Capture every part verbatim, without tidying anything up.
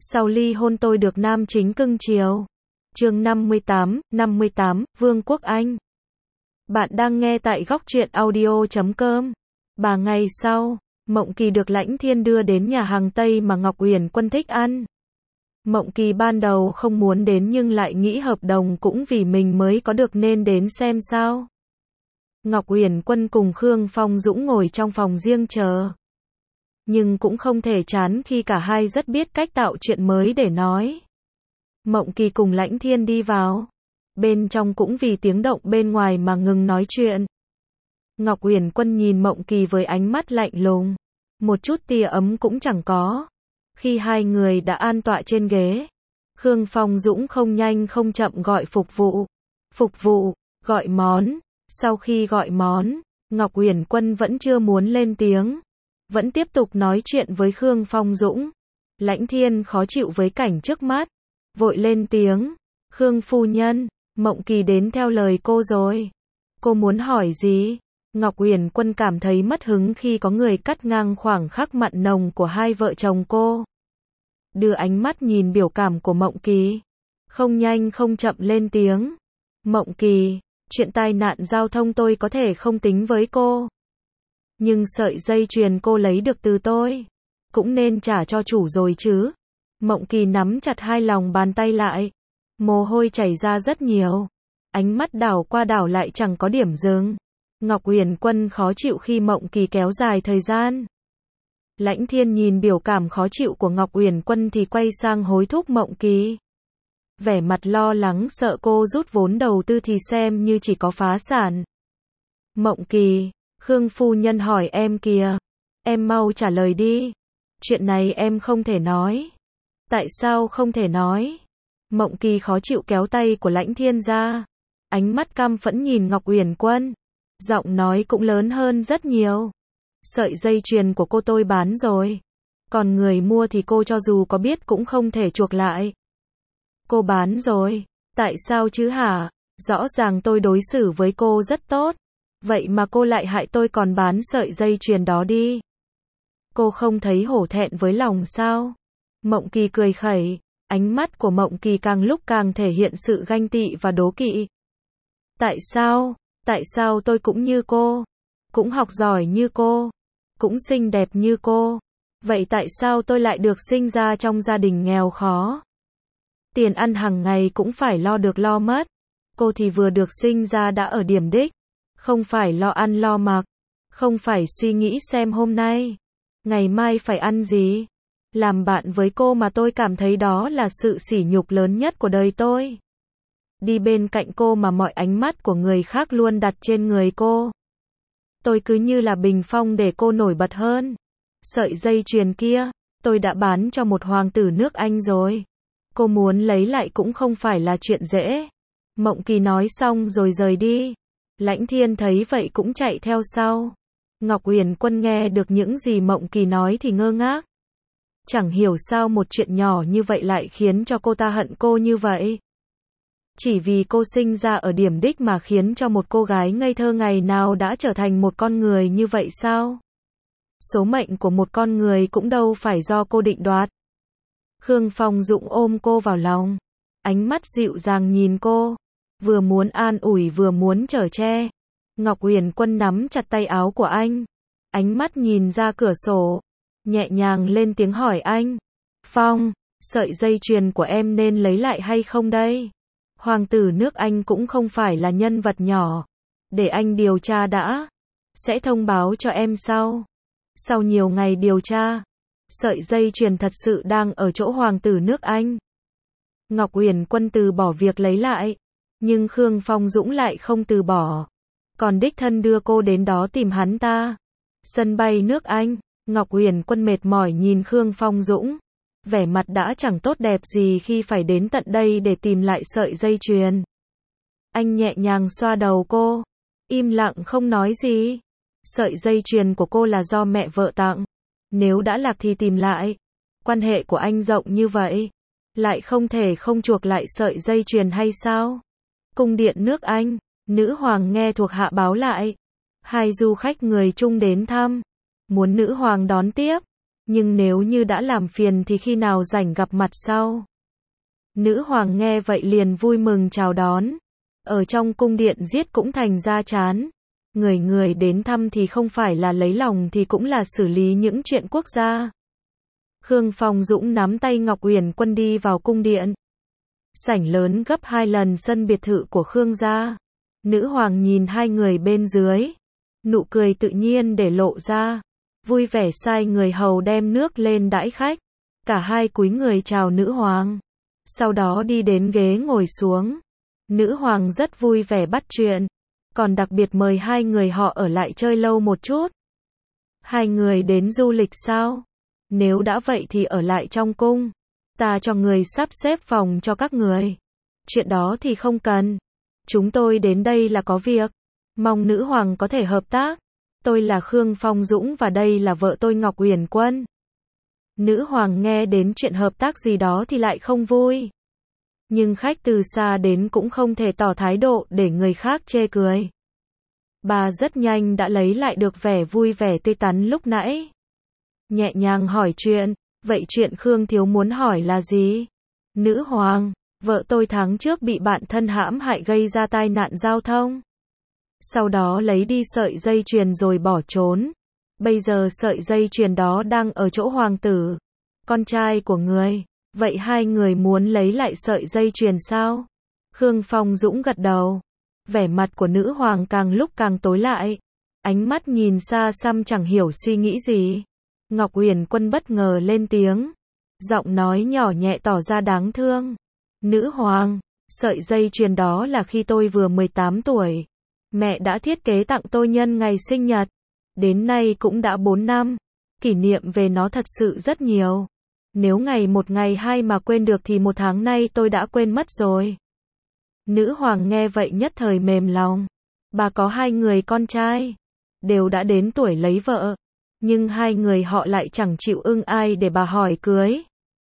Sau ly hôn tôi được nam chính cưng chiều. Chương năm mươi tám, năm mươi tám, Vương quốc Anh. Bạn đang nghe tại góc truyện audio chấm com. Ba ngày sau, Mộng Kỳ được Lãnh Thiên đưa đến nhà hàng Tây mà Ngọc Uyển Quân thích ăn. Mộng Kỳ ban đầu không muốn đến nhưng lại nghĩ hợp đồng cũng vì mình mới có được nên đến xem sao. Ngọc Uyển Quân cùng Khương Phong Dũng ngồi trong phòng riêng chờ. Nhưng cũng không thể chán khi cả hai rất biết cách tạo chuyện mới để nói. Mộng Kỳ cùng Lãnh Thiên đi vào. Bên trong cũng vì tiếng động bên ngoài mà ngừng nói chuyện. Ngọc Uyển Quân nhìn Mộng Kỳ với ánh mắt lạnh lùng. Một chút tia ấm cũng chẳng có. Khi hai người đã an tọa trên ghế, Khương Phong Dũng không nhanh không chậm gọi phục vụ. Phục vụ, gọi món. Sau khi gọi món, Ngọc Uyển Quân vẫn chưa muốn lên tiếng. Vẫn tiếp tục nói chuyện với Khương Phong Dũng. Lãnh Thiên khó chịu với cảnh trước mắt. Vội lên tiếng. Khương phu nhân, Mộng Kỳ đến theo lời cô rồi. Cô muốn hỏi gì? Ngọc Uyển Quân cảm thấy mất hứng khi có người cắt ngang khoảng khắc mặn nồng của hai vợ chồng cô. Đưa ánh mắt nhìn biểu cảm của Mộng Kỳ. Không nhanh không chậm lên tiếng. Mộng Kỳ, chuyện tai nạn giao thông tôi có thể không tính với cô. Nhưng sợi dây chuyền cô lấy được từ tôi, cũng nên trả cho chủ rồi chứ. Mộng Kỳ nắm chặt hai lòng bàn tay lại. Mồ hôi chảy ra rất nhiều. Ánh mắt đảo qua đảo lại chẳng có điểm dừng. Ngọc Uyển Quân khó chịu khi Mộng Kỳ kéo dài thời gian. Lãnh Thiên nhìn biểu cảm khó chịu của Ngọc Uyển Quân thì quay sang hối thúc Mộng Kỳ. Vẻ mặt lo lắng sợ cô rút vốn đầu tư thì xem như chỉ có phá sản. Mộng Kỳ, Khương phu nhân hỏi em kìa. Em mau trả lời đi. Chuyện này em không thể nói. Tại sao không thể nói? Mộng Kỳ khó chịu kéo tay của Lãnh Thiên ra. Ánh mắt căm phẫn nhìn Ngọc Uyển Quân. Giọng nói cũng lớn hơn rất nhiều. Sợi dây chuyền của cô tôi bán rồi. Còn người mua thì cô cho dù có biết cũng không thể chuộc lại. Cô bán rồi. Tại sao chứ hả? Rõ ràng tôi đối xử với cô rất tốt. Vậy mà cô lại hại tôi còn bán sợi dây chuyền đó đi. Cô không thấy hổ thẹn với lòng sao? Mộng Kỳ cười khẩy. Ánh mắt của Mộng Kỳ càng lúc càng thể hiện sự ganh tị và đố kỵ. Tại sao? Tại sao tôi cũng như cô? Cũng học giỏi như cô? Cũng xinh đẹp như cô? Vậy tại sao tôi lại được sinh ra trong gia đình nghèo khó? Tiền ăn hàng ngày cũng phải lo được lo mất. Cô thì vừa được sinh ra đã ở điểm đích. Không phải lo ăn lo mặc. Không phải suy nghĩ xem hôm nay, ngày mai phải ăn gì. Làm bạn với cô mà tôi cảm thấy đó là sự sỉ nhục lớn nhất của đời tôi. Đi bên cạnh cô mà mọi ánh mắt của người khác luôn đặt trên người cô. Tôi cứ như là bình phong để cô nổi bật hơn. Sợi dây chuyền kia, tôi đã bán cho một hoàng tử nước Anh rồi. Cô muốn lấy lại cũng không phải là chuyện dễ. Mộng Kỳ nói xong rồi rời đi. Lãnh Thiên thấy vậy cũng chạy theo sau. Ngọc Uyển Quân nghe được những gì Mộng Kỳ nói thì ngơ ngác. Chẳng hiểu sao một chuyện nhỏ như vậy lại khiến cho cô ta hận cô như vậy. Chỉ vì cô sinh ra ở điểm đích mà khiến cho một cô gái ngây thơ ngày nào đã trở thành một con người như vậy sao? Số mệnh của một con người cũng đâu phải do cô định đoạt. Khương Phong Dũng ôm cô vào lòng. Ánh mắt dịu dàng nhìn cô. Vừa muốn an ủi vừa muốn chở che. Ngọc Uyển Quân nắm chặt tay áo của anh. Ánh mắt nhìn ra cửa sổ. Nhẹ nhàng lên tiếng hỏi anh. Phong, sợi dây chuyền của em nên lấy lại hay không đây? Hoàng tử nước Anh cũng không phải là nhân vật nhỏ. Để anh điều tra đã. Sẽ thông báo cho em sau. Sau nhiều ngày điều tra, sợi dây chuyền thật sự đang ở chỗ hoàng tử nước Anh. Ngọc Uyển Quân từ bỏ việc lấy lại. Nhưng Khương Phong Dũng lại không từ bỏ. Còn đích thân đưa cô đến đó tìm hắn ta. Sân bay nước Anh, Ngọc Uyển Quân mệt mỏi nhìn Khương Phong Dũng. Vẻ mặt đã chẳng tốt đẹp gì khi phải đến tận đây để tìm lại sợi dây chuyền. Anh nhẹ nhàng xoa đầu cô. Im lặng không nói gì. Sợi dây chuyền của cô là do mẹ vợ tặng. Nếu đã lạc thì tìm lại. Quan hệ của anh rộng như vậy. Lại không thể không chuộc lại sợi dây chuyền hay sao? Cung điện nước Anh, nữ hoàng nghe thuộc hạ báo lại. Hai du khách người Trung đến thăm. Muốn nữ hoàng đón tiếp. Nhưng nếu như đã làm phiền thì khi nào rảnh gặp mặt sau. Nữ hoàng nghe vậy liền vui mừng chào đón. Ở trong cung điện giết cũng thành ra chán. Người người đến thăm thì không phải là lấy lòng thì cũng là xử lý những chuyện quốc gia. Khương Phong Dũng nắm tay Ngọc Uyển Quân đi vào cung điện. Sảnh lớn gấp hai lần sân biệt thự của Khương gia. Nữ hoàng nhìn hai người bên dưới. Nụ cười tự nhiên để lộ ra. Vui vẻ sai người hầu đem nước lên đãi khách. Cả hai cúi người chào nữ hoàng. Sau đó đi đến ghế ngồi xuống. Nữ hoàng rất vui vẻ bắt chuyện. Còn đặc biệt mời hai người họ ở lại chơi lâu một chút. Hai người đến du lịch sao? Nếu đã vậy thì ở lại trong cung. Ta cho người sắp xếp phòng cho các người. Chuyện đó thì không cần. Chúng tôi đến đây là có việc. Mong nữ hoàng có thể hợp tác. Tôi là Khương Phong Dũng và đây là vợ tôi Ngọc Uyển Quân. Nữ hoàng nghe đến chuyện hợp tác gì đó thì lại không vui. Nhưng khách từ xa đến cũng không thể tỏ thái độ để người khác chê cười. Bà rất nhanh đã lấy lại được vẻ vui vẻ tươi tắn lúc nãy. Nhẹ nhàng hỏi chuyện, vậy chuyện Khương thiếu muốn hỏi là gì? Nữ hoàng, vợ tôi tháng trước bị bạn thân hãm hại gây ra tai nạn giao thông. Sau đó lấy đi sợi dây chuyền rồi bỏ trốn. Bây giờ sợi dây chuyền đó đang ở chỗ hoàng tử, con trai của người. Vậy hai người muốn lấy lại sợi dây chuyền sao? Khương Phong Dũng gật đầu. Vẻ mặt của nữ hoàng càng lúc càng tối lại. Ánh mắt nhìn xa xăm chẳng hiểu suy nghĩ gì. Ngọc Uyển Quân bất ngờ lên tiếng. Giọng nói nhỏ nhẹ tỏ ra đáng thương. Nữ hoàng, sợi dây chuyền đó là khi tôi vừa mười tám tuổi. Mẹ đã thiết kế tặng tôi nhân ngày sinh nhật. Đến nay cũng đã bốn năm. Kỷ niệm về nó thật sự rất nhiều. Nếu ngày một ngày hai mà quên được thì một tháng nay tôi đã quên mất rồi. Nữ hoàng nghe vậy nhất thời mềm lòng. Bà có hai người con trai. Đều đã đến tuổi lấy vợ. Nhưng hai người họ lại chẳng chịu ưng ai để bà hỏi cưới.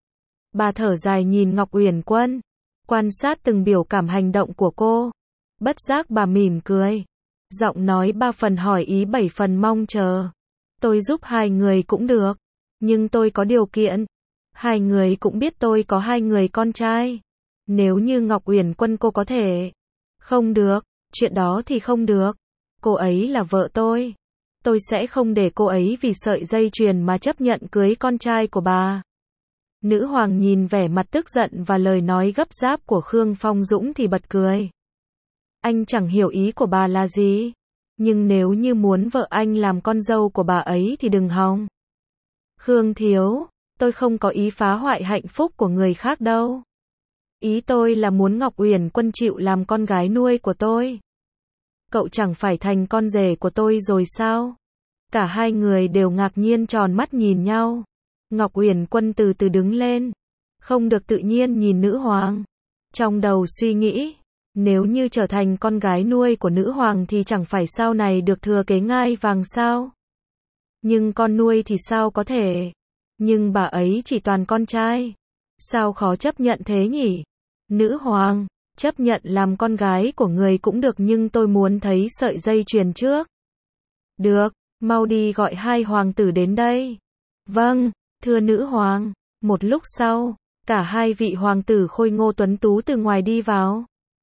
Bà thở dài nhìn Ngọc Uyển Quân. Quan sát từng biểu cảm hành động của cô. Bất giác bà mỉm cười. Giọng nói ba phần hỏi ý bảy phần mong chờ. Tôi giúp hai người cũng được. Nhưng tôi có điều kiện. Hai người cũng biết tôi có hai người con trai. Nếu như Ngọc Uyển Quân cô có thể. Không được, chuyện đó thì không được. Cô ấy là vợ tôi. Tôi sẽ không để cô ấy vì sợi dây chuyền mà chấp nhận cưới con trai của bà. Nữ hoàng nhìn vẻ mặt tức giận và lời nói gấp gáp của Khương Phong Dũng thì bật cười. Anh chẳng hiểu ý của bà là gì. Nhưng nếu như muốn vợ anh làm con dâu của bà ấy thì đừng hòng. Khương thiếu, tôi không có ý phá hoại hạnh phúc của người khác đâu. Ý tôi là muốn Ngọc Uyển Quân chịu làm con gái nuôi của tôi. Cậu chẳng phải thành con rể của tôi rồi sao? Cả hai người đều ngạc nhiên tròn mắt nhìn nhau. Ngọc Uyển Quân từ từ đứng lên. Không được tự nhiên nhìn nữ hoàng. Trong đầu suy nghĩ. Nếu như trở thành con gái nuôi của nữ hoàng thì chẳng phải sau này được thừa kế ngai vàng sao? Nhưng con nuôi thì sao có thể? Nhưng bà ấy chỉ toàn con trai. Sao khó chấp nhận thế nhỉ? Nữ hoàng, chấp nhận làm con gái của người cũng được nhưng tôi muốn thấy sợi dây chuyền trước. Được, mau đi gọi hai hoàng tử đến đây. Vâng, thưa nữ hoàng. Một lúc sau, cả hai vị hoàng tử khôi ngô tuấn tú từ ngoài đi vào.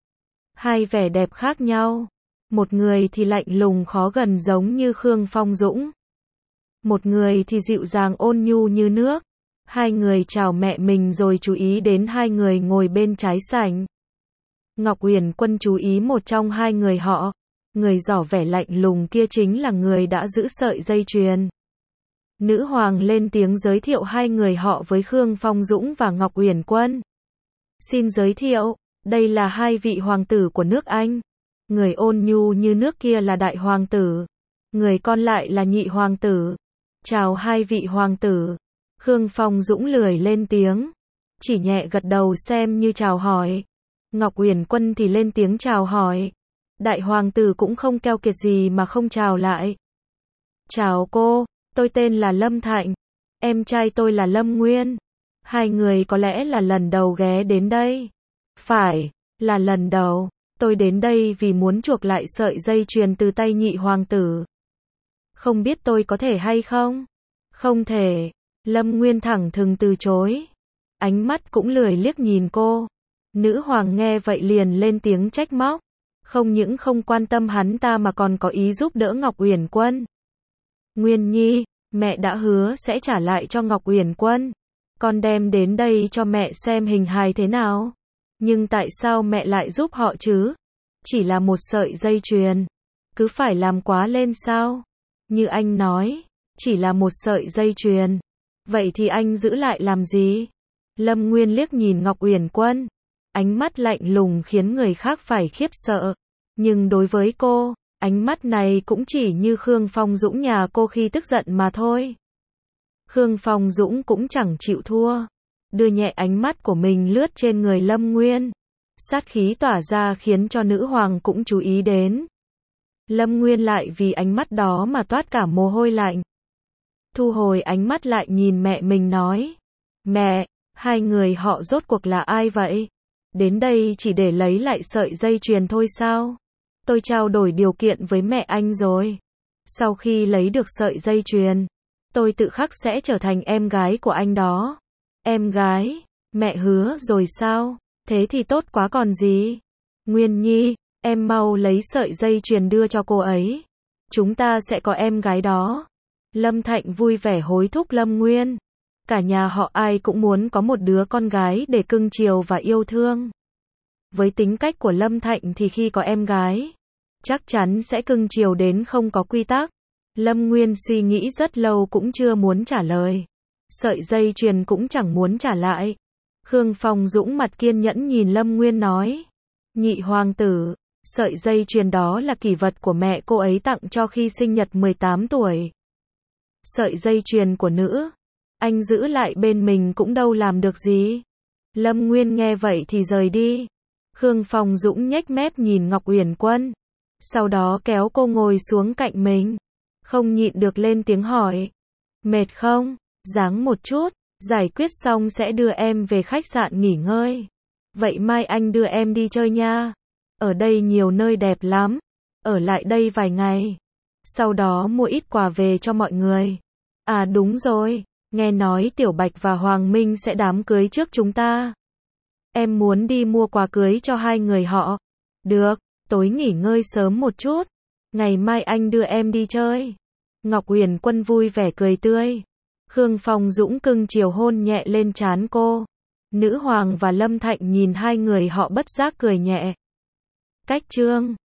Hai vẻ đẹp khác nhau. Một người thì lạnh lùng khó gần giống như Khương Phong Dũng. Một người thì dịu dàng ôn nhu như nước. Hai người chào mẹ mình rồi chú ý đến hai người ngồi bên trái sảnh. Ngọc Uyển Quân chú ý một trong hai người họ. Người tỏ vẻ lạnh lùng kia chính là người đã giữ sợi dây chuyền. Nữ hoàng lên tiếng giới thiệu hai người họ với Khương Phong Dũng và Ngọc Uyển Quân. Xin giới thiệu, đây là hai vị hoàng tử của nước Anh. Người ôn nhu như nước kia là đại hoàng tử. Người còn lại là nhị hoàng tử. Chào hai vị hoàng tử. Khương Phong Dũng lười lên tiếng. Chỉ nhẹ gật đầu xem như chào hỏi. Ngọc Uyển Quân thì lên tiếng chào hỏi. Đại hoàng tử cũng không keo kiệt gì mà không chào lại. Chào cô, tôi tên là Lâm Thạnh. Em trai tôi là Lâm Nguyên. Hai người có lẽ là lần đầu ghé đến đây. Phải, là lần đầu. Tôi đến đây vì muốn chuộc lại sợi dây chuyền từ tay nhị hoàng tử. Không biết tôi có thể hay không? Không thể. Lâm Nguyên thẳng thừng từ chối. Ánh mắt cũng lười liếc nhìn cô. Nữ hoàng nghe vậy liền lên tiếng trách móc. Không những không quan tâm hắn ta mà còn có ý giúp đỡ Ngọc Uyển Quân. Nguyên Nhi, mẹ đã hứa sẽ trả lại cho Ngọc Uyển Quân. Con đem đến đây cho mẹ xem hình hài thế nào. Nhưng tại sao mẹ lại giúp họ chứ? Chỉ là một sợi dây chuyền. Cứ phải làm quá lên sao? Như anh nói, chỉ là một sợi dây chuyền. Vậy thì anh giữ lại làm gì? Lâm Nguyên liếc nhìn Ngọc Uyển Quân. Ánh mắt lạnh lùng khiến người khác phải khiếp sợ. Nhưng đối với cô, ánh mắt này cũng chỉ như Khương Phong Dũng nhà cô khi tức giận mà thôi. Khương Phong Dũng cũng chẳng chịu thua. Đưa nhẹ ánh mắt của mình lướt trên người Lâm Nguyên. Sát khí tỏa ra khiến cho nữ hoàng cũng chú ý đến. Lâm Nguyên lại vì ánh mắt đó mà toát cả mồ hôi lạnh. Thu hồi ánh mắt lại nhìn mẹ mình nói. Mẹ, hai người họ rốt cuộc là ai vậy? Đến đây chỉ để lấy lại sợi dây chuyền thôi sao? Tôi trao đổi điều kiện với mẹ anh rồi. Sau khi lấy được sợi dây chuyền, tôi tự khắc sẽ trở thành em gái của anh đó. Em gái? Mẹ hứa rồi sao? Thế thì tốt quá còn gì? Nguyên Nhi, em mau lấy sợi dây chuyền đưa cho cô ấy. Chúng ta sẽ có em gái đó. Lâm Thạnh vui vẻ hối thúc Lâm Nguyên. Cả nhà họ ai cũng muốn có một đứa con gái để cưng chiều và yêu thương. Với tính cách của Lâm Thạnh thì khi có em gái, chắc chắn sẽ cưng chiều đến không có quy tắc. Lâm Nguyên suy nghĩ rất lâu cũng chưa muốn trả lời. Sợi dây chuyền cũng chẳng muốn trả lại. Khương Phong Dũng mặt kiên nhẫn nhìn Lâm Nguyên nói. Nhị hoàng tử, sợi dây chuyền đó là kỷ vật của mẹ cô ấy tặng cho khi sinh nhật mười tám tuổi. Sợi dây chuyền của nữ, anh giữ lại bên mình cũng đâu làm được gì. Lâm Nguyên nghe vậy thì rời đi. Khương Phong Dũng nhếch mép nhìn Ngọc Uyển Quân. Sau đó kéo cô ngồi xuống cạnh mình. Không nhịn được lên tiếng hỏi. Mệt không? Ráng một chút. Giải quyết xong sẽ đưa em về khách sạn nghỉ ngơi. Vậy mai anh đưa em đi chơi nha. Ở đây nhiều nơi đẹp lắm. Ở lại đây vài ngày. Sau đó mua ít quà về cho mọi người. À đúng rồi. Nghe nói Tiểu Bạch và Hoàng Minh sẽ đám cưới trước chúng ta. Em muốn đi mua quà cưới cho hai người họ. Được, tối nghỉ ngơi sớm một chút. Ngày mai anh đưa em đi chơi. Ngọc Uyển Quân vui vẻ cười tươi. Khương Phong Dũng cưng chiều hôn nhẹ lên trán cô. Nữ hoàng và Lâm Thạnh nhìn hai người họ bất giác cười nhẹ. Cách chương